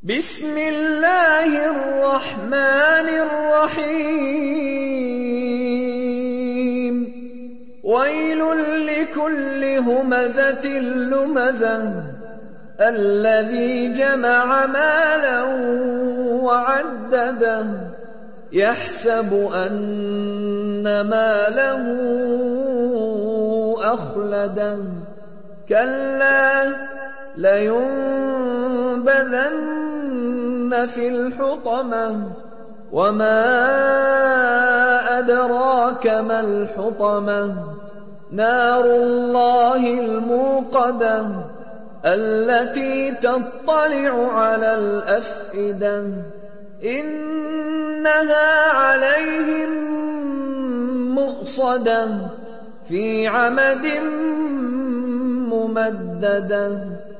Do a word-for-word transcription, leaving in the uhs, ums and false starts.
بسم الله الرحمن الرحيم ويل لكل همزة لمزة الذي جمع مالا وعدده يحسب أن ماله أخلده كلا لينبذن في الحطمة وما أدراك ما الحطمة نار الله الموقدة التي تطلع على الأفئدة إنها عليهم مؤصدة في عمد ممددة